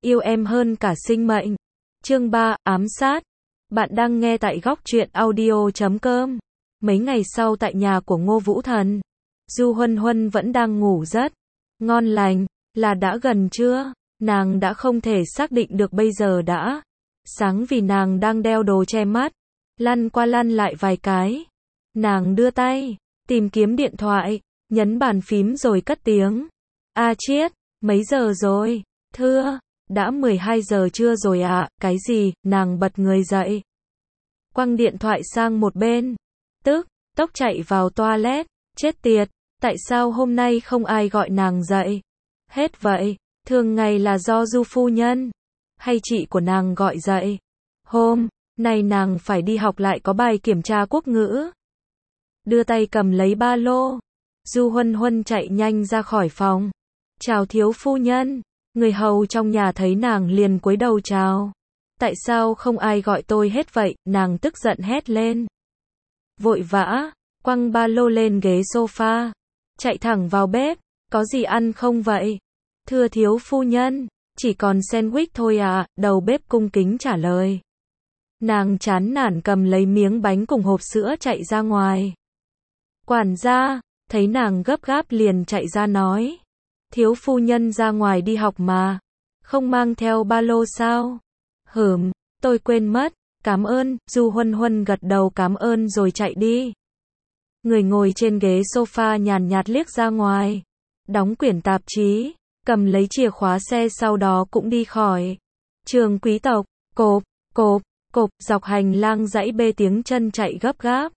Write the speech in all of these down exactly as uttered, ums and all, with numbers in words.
yêu em hơn cả sinh mệnh. Chương ba, ám sát. Bạn đang nghe tại góc truyện audio chấm com. Mấy ngày sau tại nhà của Ngô Vũ Thần, Du Huân Huân vẫn đang ngủ rất ngon lành, là đã gần trưa, nàng đã không thể xác định được bây giờ đã sáng vì nàng đang đeo đồ che mắt, lăn qua lăn lại vài cái. Nàng đưa tay, tìm kiếm điện thoại, nhấn bàn phím rồi cất tiếng. A Chiết, mấy giờ rồi? Thưa, đã mười hai giờ trưa rồi ạ, à? Cái gì? Nàng bật người dậy, quăng điện thoại sang một bên, tức tốc chạy vào toilet. Chết tiệt, tại sao hôm nay không ai gọi nàng dậy hết vậy? Thường ngày là do Du phu nhân hay chị của nàng gọi dậy. Hôm nay nàng phải đi học lại có bài kiểm tra quốc ngữ. Đưa tay cầm lấy ba lô, Du Huân Huân chạy nhanh ra khỏi phòng. Chào thiếu phu nhân. Người hầu trong nhà thấy nàng liền cúi đầu chào. Tại sao không ai gọi tôi hết vậy? Nàng tức giận hét lên. Vội vã quăng ba lô lên ghế sofa, chạy thẳng vào bếp. Có gì ăn không vậy? Thưa thiếu phu nhân, chỉ còn sandwich thôi ạ, đầu bếp cung kính trả lời. Nàng chán nản cầm lấy miếng bánh cùng hộp sữa chạy ra ngoài. Quản gia thấy nàng gấp gáp liền chạy ra nói. Thiếu phu nhân ra ngoài đi học mà, không mang theo ba lô sao? Hửm, tôi quên mất, cảm ơn. Du Huân Huân gật đầu cảm ơn rồi chạy đi. Người ngồi trên ghế sofa nhàn nhạt liếc ra ngoài, đóng quyển tạp chí, cầm lấy chìa khóa xe sau đó cũng đi khỏi trường quý tộc. Cộp, cộp, cộp, dọc hành lang dãy bê tiếng chân chạy gấp gáp.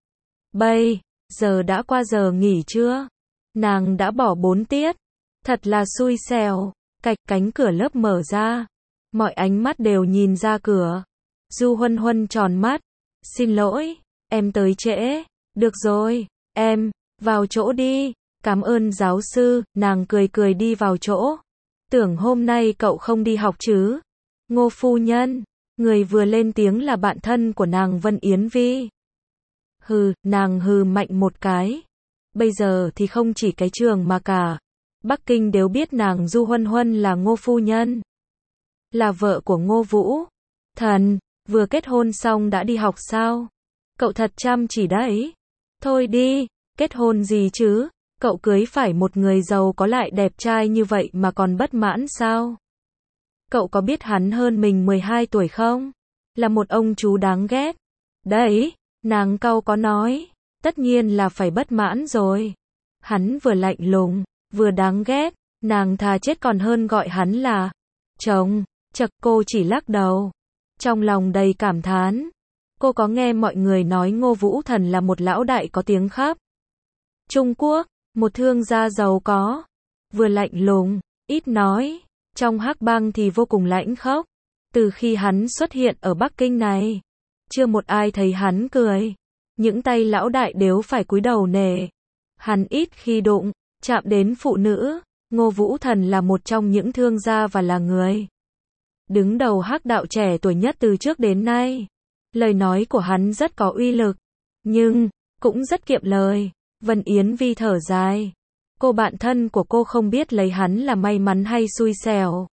Bây giờ đã qua giờ nghỉ trưa, nàng đã bỏ bốn tiết. Thật là xui xẻo. Cạch, cánh cửa lớp mở ra, mọi ánh mắt đều nhìn ra cửa. Du Huân Huân tròn mắt. Xin lỗi, em tới trễ. Được rồi, em, vào chỗ đi. Cảm ơn giáo sư. Nàng cười cười đi vào chỗ. Tưởng hôm nay cậu không đi học chứ? Ngô phu nhân, người vừa lên tiếng là bạn thân của nàng Vân Yến Vi. Hừ, nàng hừ mạnh một cái. Bây giờ thì không chỉ cái trường mà cả Bắc Kinh đều biết nàng Du Huân Huân là Ngô phu nhân, là vợ của Ngô Vũ Thần. Vừa kết hôn xong đã đi học sao? Cậu thật chăm chỉ đấy. Thôi đi, kết hôn gì chứ? Cậu cưới phải một người giàu có lại đẹp trai như vậy mà còn bất mãn sao? Cậu có biết hắn hơn mình mười hai tuổi không? Là một ông chú đáng ghét. Đấy, nàng cau có nói. Tất nhiên là phải bất mãn rồi. Hắn vừa lạnh lùng, vừa đáng ghét, nàng thà chết còn hơn gọi hắn là chồng. Chật, cô chỉ lắc đầu, trong lòng đầy cảm thán. Cô có nghe mọi người nói Ngô Vũ Thần là một lão đại có tiếng khắp Trung Quốc, một thương gia giàu có, vừa lạnh lùng, ít nói, trong hắc bang thì vô cùng lãnh khốc. Từ khi hắn xuất hiện ở Bắc Kinh này, chưa một ai thấy hắn cười. Những tay lão đại đều phải cúi đầu nể. Hắn ít khi đụng chạm đến phụ nữ. Ngô Vũ Thần là một trong những thương gia và là người đứng đầu hắc đạo trẻ tuổi nhất từ trước đến nay. Lời nói của hắn rất có uy lực, nhưng cũng rất kiệm lời. Vân Yến Vi thở dài. Cô bạn thân của cô không biết lấy hắn là may mắn hay xui xẻo.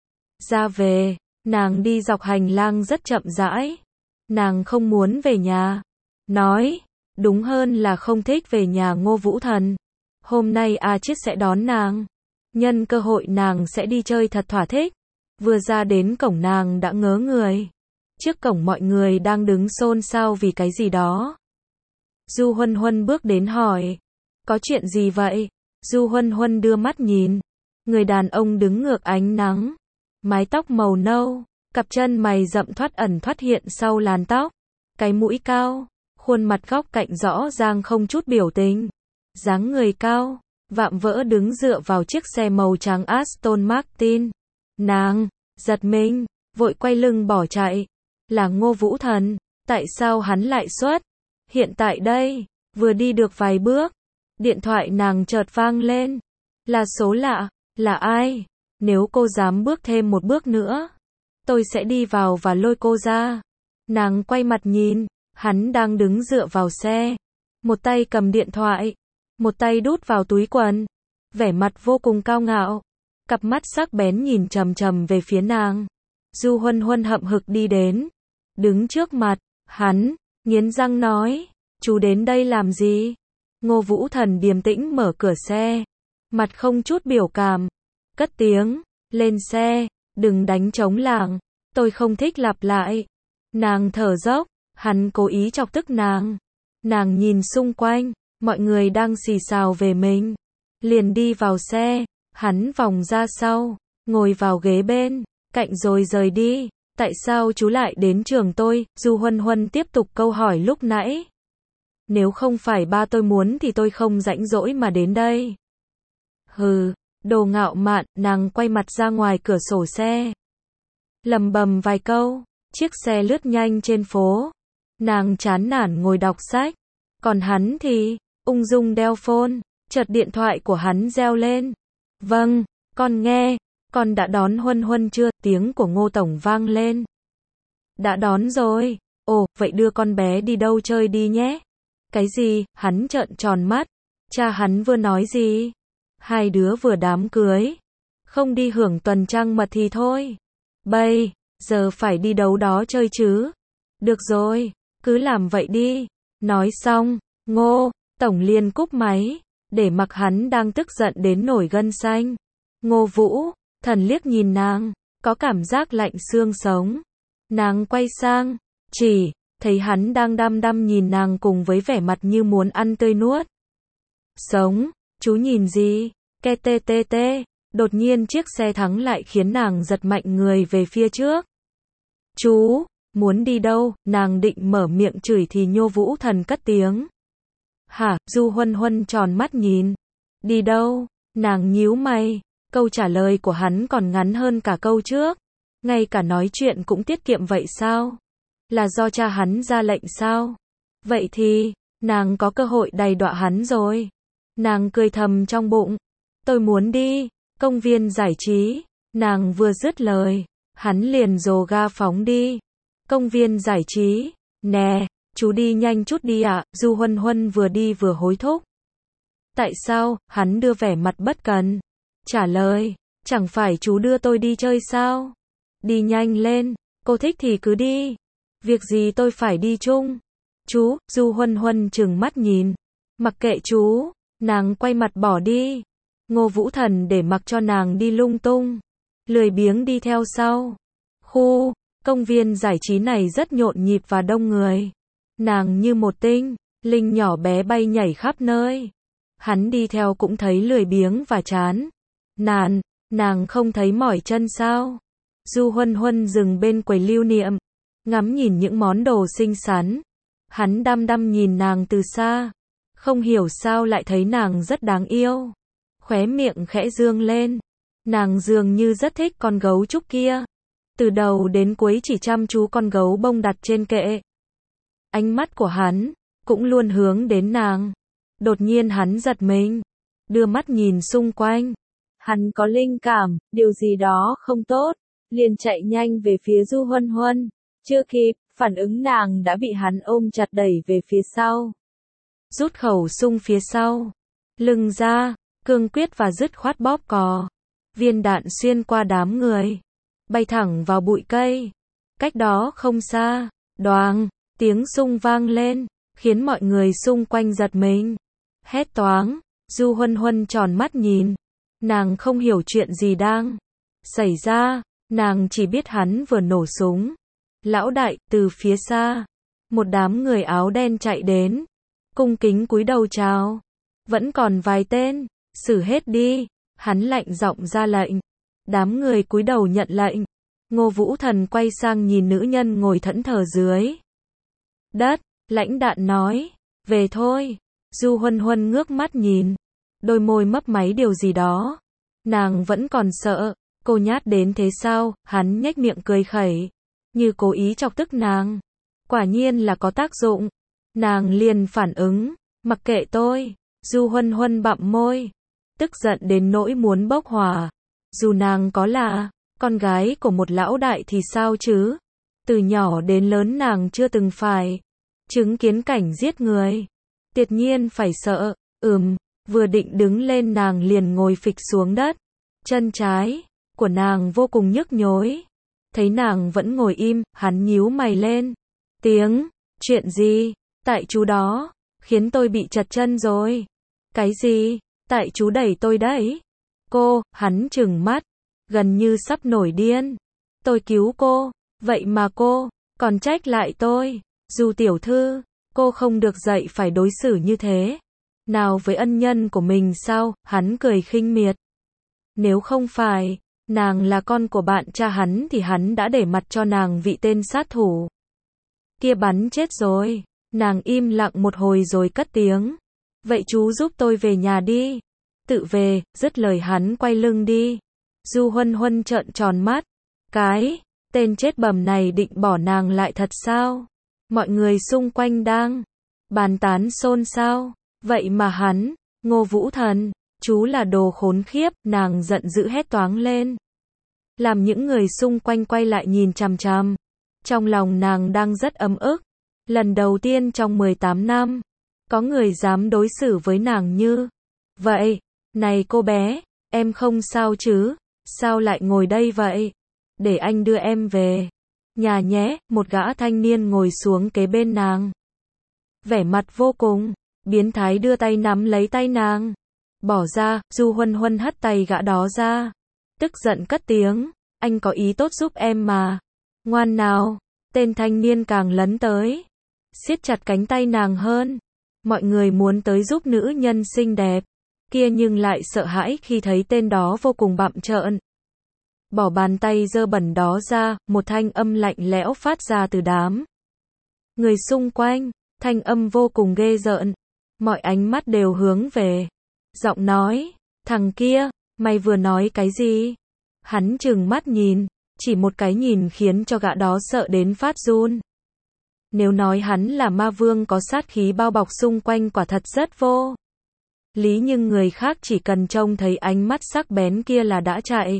Ra về, nàng đi dọc hành lang rất chậm rãi. Nàng không muốn về nhà. Nói, đúng hơn là không thích về nhà Ngô Vũ Thần. Hôm nay A Chiết sẽ đón nàng. Nhân cơ hội nàng sẽ đi chơi thật thỏa thích. Vừa ra đến cổng nàng đã ngớ người. Trước cổng mọi người đang đứng xôn xao vì cái gì đó. Du Huân Huân bước đến hỏi. Có chuyện gì vậy? Du Huân Huân đưa mắt nhìn. Người đàn ông đứng ngược ánh nắng. Mái tóc màu nâu. Cặp chân mày rậm thoắt ẩn thoắt hiện sau làn tóc. Cái mũi cao. Khuôn mặt góc cạnh rõ ràng không chút biểu tình. Dáng người cao, vạm vỡ đứng dựa vào chiếc xe màu trắng Aston Martin. Nàng giật mình, vội quay lưng bỏ chạy. Là Ngô Vũ Thần, tại sao hắn lại xuất hiện tại đây? Vừa đi được vài bước, điện thoại nàng chợt vang lên. Là số lạ. Là ai? Nếu cô dám bước thêm một bước nữa, tôi sẽ đi vào và lôi cô ra. Nàng quay mặt nhìn, hắn đang đứng dựa vào xe, một tay cầm điện thoại, một tay đút vào túi quần, vẻ mặt vô cùng cao ngạo. cặp mắt sắc bén nhìn chằm chằm về phía nàng. Du Huân Huân hậm hực đi đến, đứng trước mặt hắn, nghiến răng nói, chú đến đây làm gì? Ngô Vũ Thần điềm tĩnh mở cửa xe, mặt không chút biểu cảm, cất tiếng, lên xe, đừng đánh trống lảng, tôi không thích lặp lại. Nàng thở dốc, hắn cố ý chọc tức nàng. Nàng nhìn xung quanh, mọi người đang xì xào về mình. Liền đi vào xe, hắn vòng ra sau, ngồi vào ghế bên cạnh rồi rời đi. Tại sao chú lại đến trường tôi? Du Huân Huân tiếp tục câu hỏi lúc nãy. Nếu không phải ba tôi muốn thì tôi không rảnh rỗi mà đến đây. Hừ, đồ ngạo mạn, nàng quay mặt ra ngoài cửa sổ xe. Lầm bầm vài câu, chiếc xe lướt nhanh trên phố. Nàng chán nản ngồi đọc sách. Còn hắn thì, ung dung đeo phone, chợt điện thoại của hắn reo lên. Vâng, con nghe, con đã đón Huân Huân chưa? Tiếng của Ngô Tổng vang lên. Đã đón rồi. Ồ, vậy đưa con bé đi đâu chơi đi nhé. Cái gì? Hắn trợn tròn mắt. Cha hắn vừa nói gì? Hai đứa vừa đám cưới. Không đi hưởng tuần trăng mật thì thôi. Bây giờ phải đi đâu đó chơi chứ. Được rồi, cứ làm vậy đi. Nói xong, Ngô Tổng liền cúp máy, để mặc hắn đang tức giận đến nổi gân xanh. Ngô Vũ Thần liếc nhìn nàng, có cảm giác lạnh xương sống. Nàng quay sang, chỉ thấy hắn đang đăm đăm nhìn nàng cùng với vẻ mặt như muốn ăn tươi nuốt sống. Chú nhìn gì? Ke tê tê tê. Đột nhiên chiếc xe thắng lại khiến nàng giật mạnh người về phía trước. Chú muốn đi đâu? Nàng định mở miệng chửi thì Ngô Vũ Thần cất tiếng. Hả? Du Huân Huân tròn mắt nhìn. Đi đâu? Nàng nhíu mày. Câu trả lời của hắn còn ngắn hơn cả câu trước. Ngay cả nói chuyện cũng tiết kiệm vậy sao? Là do cha hắn ra lệnh sao? Vậy thì, nàng có cơ hội đầy đọa hắn rồi. Nàng cười thầm trong bụng. Tôi muốn đi công viên giải trí. Nàng vừa dứt lời, hắn liền dồ ga phóng đi. Công viên giải trí? Nè, chú đi nhanh chút đi ạ. À? Du Huân Huân vừa đi vừa hối thúc. Tại sao? Hắn đưa vẻ mặt bất cần. Trả lời, chẳng phải chú đưa tôi đi chơi sao? Đi nhanh lên, cô thích thì cứ đi. Việc gì tôi phải đi chung? Chú, Du Huân Huân trừng mắt nhìn. Mặc kệ chú, nàng quay mặt bỏ đi. Ngô Vũ Thần để mặc cho nàng đi lung tung, lười biếng đi theo sau. Khu công viên giải trí này rất nhộn nhịp và đông người. Nàng như một tinh linh nhỏ bé bay nhảy khắp nơi. Hắn đi theo cũng thấy lười biếng và chán nản. Nàng không thấy mỏi chân sao? Du Huân Huân dừng bên quầy lưu niệm, ngắm nhìn những món đồ xinh xắn. Hắn đăm đăm nhìn nàng từ xa, không hiểu sao lại thấy nàng rất đáng yêu. Khóe miệng khẽ dương lên. Nàng dường như rất thích con gấu trúc kia. Từ đầu đến cuối chỉ chăm chú con gấu bông đặt trên kệ. Ánh mắt của hắn cũng luôn hướng đến nàng. Đột nhiên hắn giật mình, đưa mắt nhìn xung quanh. Hắn có linh cảm, điều gì đó không tốt, liền chạy nhanh về phía Du Huân Huân. Chưa kịp phản ứng nàng đã bị hắn ôm chặt đẩy về phía sau. Rút khẩu súng phía sau lưng ra, cương quyết và dứt khoát bóp cò. Viên đạn xuyên qua đám người, bay thẳng vào bụi cây. Cách đó không xa, đoàng, tiếng súng vang lên, khiến mọi người xung quanh giật mình. Hét toáng, Du Huân Huân tròn mắt nhìn. Nàng không hiểu chuyện gì đang xảy ra, nàng chỉ biết hắn vừa nổ súng. Lão đại, từ phía xa, một đám người áo đen chạy đến, cung kính cúi đầu chào. Vẫn còn vài tên, xử hết đi. Hắn lạnh giọng ra lệnh. Đám người cúi đầu nhận lệnh. Ngô Vũ Thần quay sang nhìn nữ nhân ngồi thẫn thờ dưới đất, lãnh đạn nói, về thôi. Du Huân Huân ngước mắt nhìn, đôi môi mấp máy điều gì đó. Nàng vẫn còn sợ, cô nhát đến thế sao? Hắn nhếch miệng cười khẩy, như cố ý chọc tức nàng. Quả nhiên là có tác dụng. Nàng liền phản ứng, mặc kệ tôi. Du Huân Huân bặm môi, tức giận đến nỗi muốn bốc hỏa. Dù nàng có là con gái của một lão đại thì sao chứ? Từ nhỏ đến lớn nàng chưa từng phải chứng kiến cảnh giết người. Tuyệt nhiên phải sợ. Ừm, vừa định đứng lên nàng liền ngồi phịch xuống đất. Chân trái của nàng vô cùng nhức nhối. Thấy nàng vẫn ngồi im, hắn nhíu mày lên. Tiếng, chuyện gì? Tại chú đó, khiến tôi bị trật chân rồi. Cái gì? Tại chú đẩy tôi đấy. Cô, hắn trừng mắt, gần như sắp nổi điên. Tôi cứu cô, vậy mà cô, còn trách lại tôi. Du tiểu thư, cô không được dạy phải đối xử như thế. Nào với ân nhân của mình sao? Hắn cười khinh miệt. Nếu không phải, nàng là con của bạn cha hắn thì hắn đã để mặt cho nàng vị tên sát thủ kia bắn chết rồi. Nàng im lặng một hồi rồi cất tiếng. Vậy chú giúp tôi về nhà đi. Tự về, dứt lời hắn quay lưng đi. Du Huân Huân trợn tròn mắt. Cái, tên chết bầm này định bỏ nàng lại thật sao? Mọi người xung quanh đang bàn tán xôn xao. Vậy mà hắn, Ngô Vũ Thần, chú là đồ khốn khiếp, nàng giận dữ hét toáng lên. Làm những người xung quanh quay lại nhìn chằm chằm. Trong lòng nàng đang rất ấm ức. Lần đầu tiên trong mười tám năm, có người dám đối xử với nàng như vậy. Này cô bé, em không sao chứ? Sao lại ngồi đây vậy? Để anh đưa em về nhà nhé. Một gã thanh niên ngồi xuống kế bên nàng. Vẻ mặt vô cùng biến thái đưa tay nắm lấy tay nàng. Bỏ ra. Du Huân Huân hất tay gã đó ra. Tức giận cất tiếng. Anh có ý tốt giúp em mà. Ngoan nào. Tên thanh niên càng lấn tới. Siết chặt cánh tay nàng hơn. Mọi người muốn tới giúp nữ nhân xinh đẹp kia nhưng lại sợ hãi khi thấy tên đó vô cùng bặm trợn. Bỏ bàn tay dơ bẩn đó ra, một thanh âm lạnh lẽo phát ra từ đám người xung quanh. Thanh âm vô cùng ghê rợn. Mọi ánh mắt đều hướng về. Giọng nói, thằng kia, mày vừa nói cái gì? Hắn trừng mắt nhìn, chỉ một cái nhìn khiến cho gã đó sợ đến phát run. Nếu nói hắn là ma vương có sát khí bao bọc xung quanh quả thật rất vô lý, nhưng người khác chỉ cần trông thấy ánh mắt sắc bén kia là đã chạy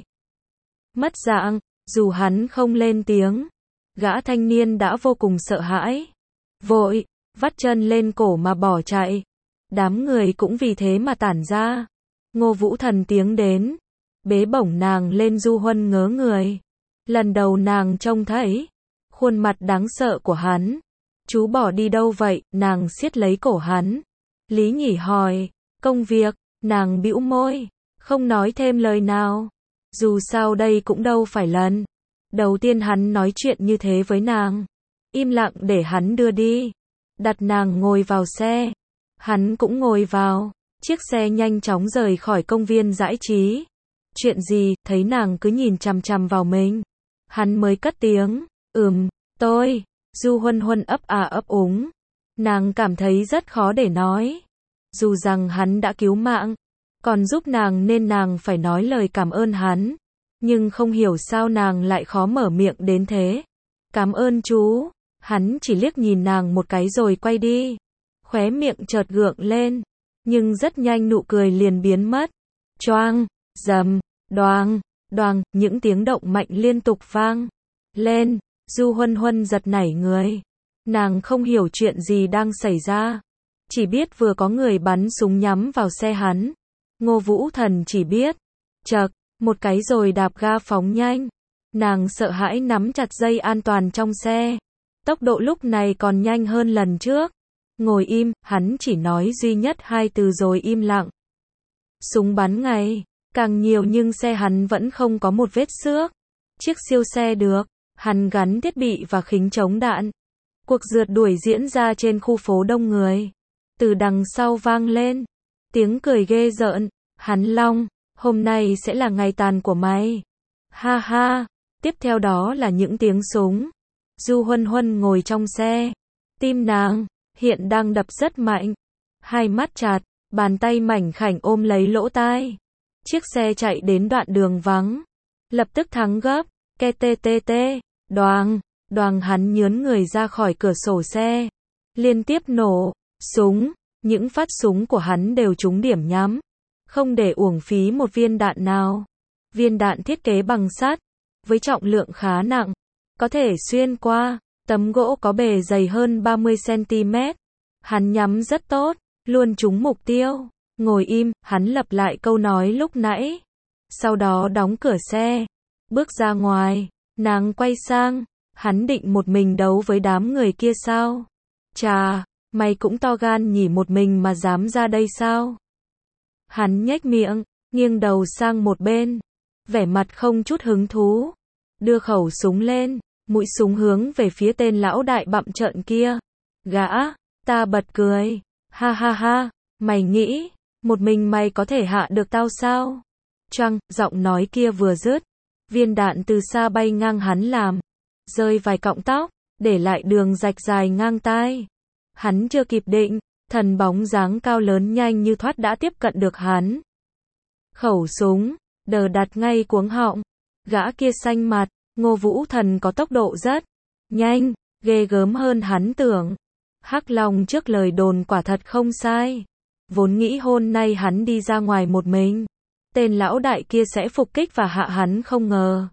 mất dạng. Dù hắn không lên tiếng, gã thanh niên đã vô cùng sợ hãi. Vội vắt chân lên cổ mà bỏ chạy. Đám người cũng vì thế mà tản ra. Ngô Vũ Thần tiến đến, bế bổng nàng lên. Du Huân ngớ người. Lần đầu nàng trông thấy khuôn mặt đáng sợ của hắn. Chú bỏ đi đâu vậy? Nàng siết lấy cổ hắn. Lý Nhỉ hỏi, công việc. Nàng bĩu môi, không nói thêm lời nào. Dù sao đây cũng đâu phải lần đầu tiên hắn nói chuyện như thế với nàng. Im lặng để hắn đưa đi. Đặt nàng ngồi vào xe. Hắn cũng ngồi vào. Chiếc xe nhanh chóng rời khỏi công viên giải trí. Chuyện gì? Thấy nàng cứ nhìn chằm chằm vào mình, hắn mới cất tiếng. Ừm, tôi. Du Huân Huân ấp à ấp úng. Nàng cảm thấy rất khó để nói. Dù rằng hắn đã cứu mạng, còn giúp nàng nên nàng phải nói lời cảm ơn hắn. Nhưng không hiểu sao nàng lại khó mở miệng đến thế. Cảm ơn chú. Hắn chỉ liếc nhìn nàng một cái rồi quay đi. Khóe miệng chợt gượng lên. Nhưng rất nhanh nụ cười liền biến mất. Choang, dầm, đoàng, đoàng, những tiếng động mạnh liên tục vang lên. Du Huân Huân giật nảy người. Nàng không hiểu chuyện gì đang xảy ra. Chỉ biết vừa có người bắn súng nhắm vào xe hắn. Ngô Vũ Thần chỉ biết. Chậc, một cái rồi đạp ga phóng nhanh. Nàng sợ hãi nắm chặt dây an toàn trong xe. Tốc độ lúc này còn nhanh hơn lần trước. Ngồi im, hắn chỉ nói duy nhất hai từ rồi im lặng. Súng bắn ngày càng nhiều nhưng xe hắn vẫn không có một vết xước. Chiếc siêu xe được hắn gắn thiết bị và khính chống đạn. Cuộc rượt đuổi diễn ra trên khu phố đông người. Từ đằng sau vang lên tiếng cười ghê rợn. Hắn Long, hôm nay sẽ là ngày tàn của mày. Ha ha. Tiếp theo đó là những tiếng súng. Du Huân Huân ngồi trong xe. Tim nàng hiện đang đập rất mạnh. Hai mắt chặt, bàn tay mảnh khảnh ôm lấy lỗ tai. Chiếc xe chạy đến đoạn đường vắng. Lập tức thắng gấp. Ke tê tê tê. Đoàng, đoàng hắn nhướn người ra khỏi cửa sổ xe. Liên tiếp nổ súng. Những phát súng của hắn đều trúng điểm nhắm. Không để uổng phí một viên đạn nào. Viên đạn thiết kế bằng sắt, với trọng lượng khá nặng. Có thể xuyên qua tấm gỗ có bề dày hơn ba mươi xăng ti mét. Hắn nhắm rất tốt, luôn trúng mục tiêu. Ngồi im, hắn lặp lại câu nói lúc nãy. sau đó đóng cửa xe, bước ra ngoài, nàng quay sang, hắn định một mình đấu với đám người kia sao? Chà, mày cũng to gan nhỉ, một mình mà dám ra đây sao? Hắn nhếch miệng, nghiêng đầu sang một bên, vẻ mặt không chút hứng thú, đưa khẩu súng lên, mũi súng hướng về phía tên lão đại bặm trợn kia. Gã, ta bật cười, ha ha ha, mày nghĩ, một mình mày có thể hạ được tao sao? Choang, giọng nói kia vừa dứt, viên đạn từ xa bay ngang hắn làm, rơi vài cọng tóc, để lại đường rạch dài ngang tai. Hắn chưa kịp định, thần bóng dáng cao lớn nhanh như thoát đã tiếp cận được hắn. Khẩu súng, đờ đặt ngay cuống họng, gã kia xanh mặt, Ngô Vũ Thần có tốc độ rất nhanh, ghê gớm hơn hắn tưởng. Hắc Long trước lời đồn quả thật không sai. Vốn nghĩ hôm nay hắn đi ra ngoài một mình, tên lão đại kia sẽ phục kích và hạ hắn, không ngờ.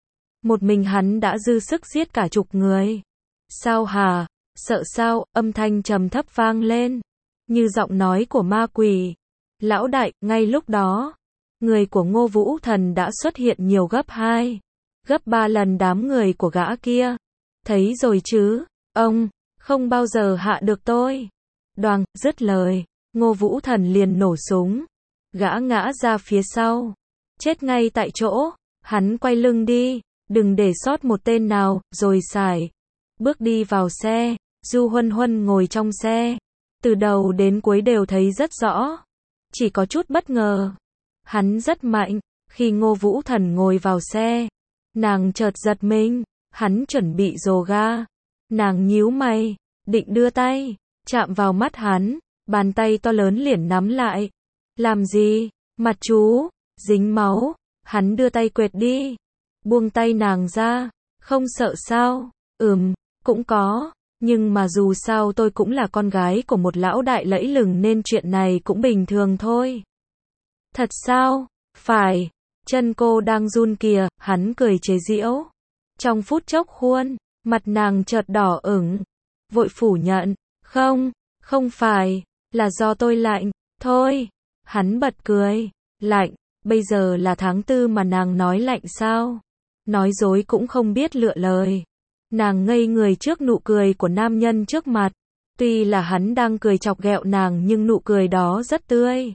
Một mình hắn đã dư sức giết cả chục người. Sao hả? Sợ sao? Âm thanh trầm thấp vang lên, như giọng nói của ma quỷ. Lão đại, ngay lúc đó, người của Ngô Vũ Thần đã xuất hiện nhiều gấp hai, gấp ba lần đám người của gã kia. Thấy rồi chứ, ông, không bao giờ hạ được tôi. Đoàng, dứt lời, Ngô Vũ Thần liền nổ súng. Gã ngã ra phía sau, chết ngay tại chỗ. Hắn quay lưng đi, đừng để sót một tên nào, rồi sải bước đi vào xe. Du Huân Huân ngồi trong xe, từ đầu đến cuối đều thấy rất rõ, chỉ có chút bất ngờ. Hắn rất mạnh. Khi Ngô Vũ Thần ngồi vào xe, nàng chợt giật mình. Hắn chuẩn bị rồ ga, nàng nhíu mày, định đưa tay chạm vào mắt hắn, bàn tay to lớn liền nắm lại. Làm gì? Mặt chú dính máu. Hắn đưa tay quệt đi, buông tay nàng ra. Không sợ sao? Ừm, cũng có, nhưng mà dù sao tôi cũng là con gái của một lão đại lẫy lừng nên chuyện này cũng bình thường thôi. Thật sao? Phải, chân cô đang run kìa. Hắn cười chế giễu. Trong phút chốc khuôn mặt nàng chợt đỏ ửng, vội phủ nhận, không, không phải, là do tôi lạnh, thôi. Hắn bật cười, lạnh, bây giờ là tháng tư mà nàng nói lạnh sao? Nói dối cũng không biết lựa lời. Nàng ngây người trước nụ cười của nam nhân trước mặt. Tuy là hắn đang cười chọc ghẹo nàng nhưng nụ cười đó rất tươi,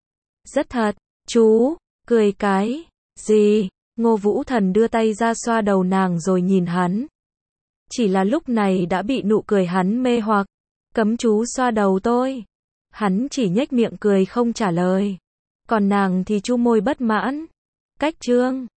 rất thật. Chú, cười cái gì? Ngô Vũ Thần đưa tay ra xoa đầu nàng rồi nhìn hắn. Chỉ là lúc này đã bị nụ cười hắn mê hoặc. Cấm chú xoa đầu tôi. Hắn chỉ nhếch miệng cười không trả lời. Còn nàng thì chu môi bất mãn. Cách trương.